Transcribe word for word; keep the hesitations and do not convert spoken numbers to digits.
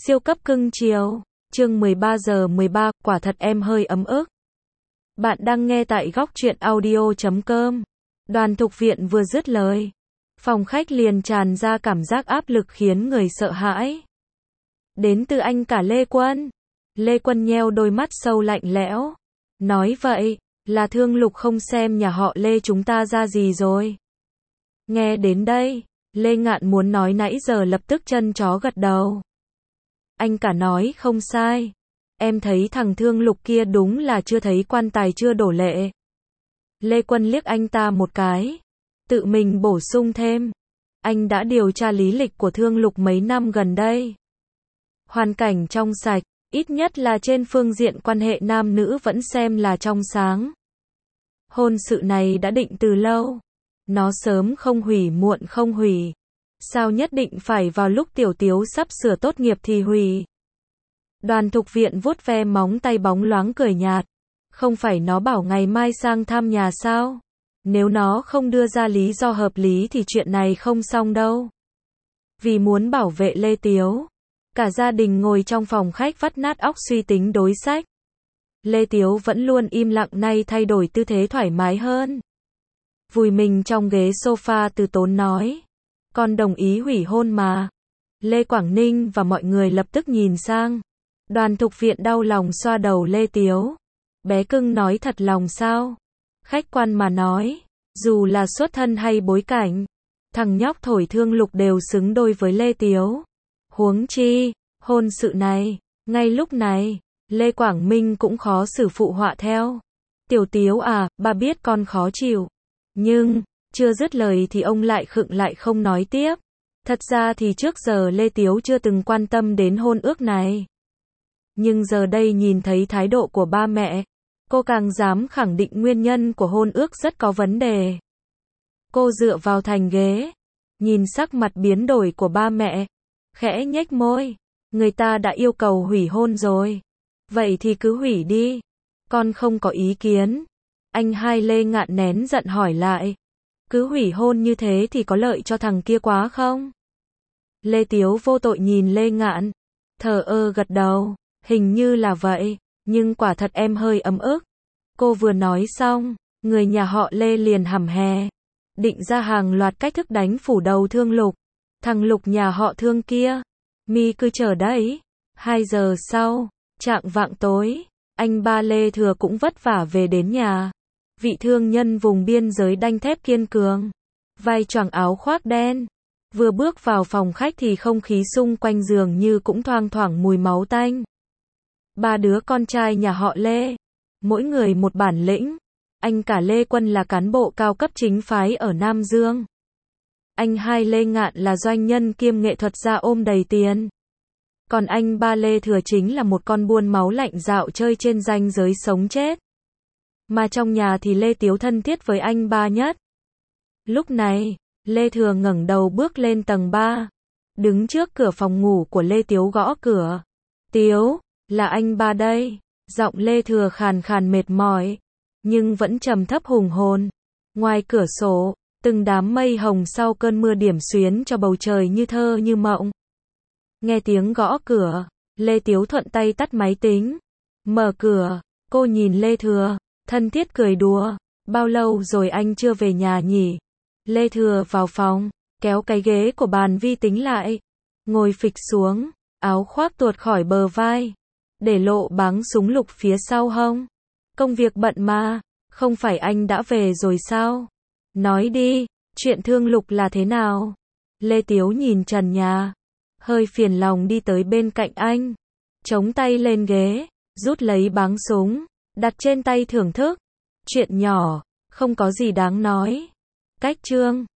Siêu cấp cưng chiều. Chương mười ba giờ mười ba, quả thật em hơi ấm ức. Bạn đang nghe tại góc truyện audio chấm com. Đoàn Thục Viện vừa dứt lời, phòng khách liền tràn ra cảm giác áp lực khiến người sợ hãi. Đến từ anh cả Lê Quân. Lê Quân nheo đôi mắt sâu lạnh lẽo. Nói vậy, là Thương Lục không xem nhà họ Lê chúng ta ra gì rồi. Nghe đến đây, Lê Ngạn muốn nói nãy giờ lập tức chân chó gật đầu. Anh cả nói không sai. Em thấy thằng Thương Lục kia đúng là chưa thấy quan tài chưa đổ lệ. Lê Quân liếc anh ta một cái, tự mình bổ sung thêm. Anh đã điều tra lý lịch của Thương Lục mấy năm gần đây. Hoàn cảnh trong sạch, ít nhất là trên phương diện quan hệ nam nữ vẫn xem là trong sáng. Hôn sự này đã định từ lâu. Nó sớm không hủy muộn không hủy. Sao nhất định phải vào lúc Tiểu Tiếu sắp sửa tốt nghiệp thì hủy? Đoàn Thục Viện vuốt ve móng tay bóng loáng cười nhạt. Không phải nó bảo ngày mai sang thăm nhà sao? Nếu nó không đưa ra lý do hợp lý thì chuyện này không xong đâu. Vì muốn bảo vệ Lê Tiếu, cả gia đình ngồi trong phòng khách vắt nát óc suy tính đối sách. Lê Tiếu vẫn luôn im lặng, nay thay đổi tư thế thoải mái hơn. Vùi mình trong ghế sofa từ tốn nói. Con đồng ý hủy hôn mà. Lê Quảng Ninh và mọi người lập tức nhìn sang. Đoàn Thục Viện đau lòng xoa đầu Lê Tiếu. Bé cưng nói thật lòng sao? Khách quan mà nói, dù là xuất thân hay bối cảnh, thằng nhóc thổi Thương Lục đều xứng đôi với Lê Tiếu. Huống chi, hôn sự này, ngay lúc này, Lê Quảng Minh cũng khó xử phụ họa theo. Tiểu Tiếu à, bà biết con khó chịu. Nhưng, chưa dứt lời thì ông lại khựng lại không nói tiếp. Thật ra thì trước giờ Lê Tiếu chưa từng quan tâm đến hôn ước này. Nhưng giờ đây nhìn thấy thái độ của ba mẹ, cô càng dám khẳng định nguyên nhân của hôn ước rất có vấn đề. Cô dựa vào thành ghế, nhìn sắc mặt biến đổi của ba mẹ, khẽ nhếch môi. Người ta đã yêu cầu hủy hôn rồi. Vậy thì cứ hủy đi. Con không có ý kiến. Anh hai Lê Ngạn nén giận hỏi lại. Cứ hủy hôn như thế thì có lợi cho thằng kia quá không? Lê Tiếu vô tội nhìn Lê Ngạn, thờ ơ gật đầu. Hình như là vậy, nhưng quả thật em hơi ấm ức. Cô vừa nói xong, người nhà họ Lê liền hầm hè, định ra hàng loạt cách thức đánh phủ đầu Thương Lục. Thằng Lục nhà họ Thương kia, mi cứ chờ đấy. Hai giờ sau, chạng vạng tối, anh ba Lê Thừa cũng vất vả về đến nhà. Vị thương nhân vùng biên giới đanh thép kiên cường, vai choàng áo khoác đen. Vừa bước vào phòng khách thì không khí xung quanh giường như cũng thoang thoảng mùi máu tanh. Ba đứa con trai nhà họ Lê, mỗi người một bản lĩnh. Anh cả Lê Quân là cán bộ cao cấp chính phái ở Nam Dương. Anh hai Lê Ngạn là doanh nhân kiêm nghệ thuật gia ôm đầy tiền. Còn anh ba Lê Thừa chính là một con buôn máu lạnh dạo chơi trên ranh giới sống chết. Mà trong nhà thì Lê Tiếu thân thiết với anh ba nhất. Lúc này, Lê Thừa ngẩng đầu bước lên tầng ba. Đứng trước cửa phòng ngủ của Lê Tiếu gõ cửa. Tiếu, là anh ba đây. Giọng Lê Thừa khàn khàn mệt mỏi, nhưng vẫn trầm thấp hùng hồn. Ngoài cửa sổ, từng đám mây hồng sau cơn mưa điểm xuyến cho bầu trời như thơ như mộng. Nghe tiếng gõ cửa, Lê Tiếu thuận tay tắt máy tính. Mở cửa, cô nhìn Lê Thừa, thân thiết cười đùa. Bao lâu rồi anh chưa về nhà nhỉ? Lê Thừa vào phòng, kéo cái ghế của bàn vi tính lại. Ngồi phịch xuống, áo khoác tuột khỏi bờ vai, để lộ báng súng lục phía sau hông. Công việc bận mà, không phải anh đã về rồi sao? Nói đi, chuyện Thương Lục là thế nào? Lê Tiếu nhìn trần nhà, hơi phiền lòng đi tới bên cạnh anh, chống tay lên ghế, rút lấy báng súng, đặt trên tay thưởng thức. Chuyện nhỏ, không có gì đáng nói. Cách chương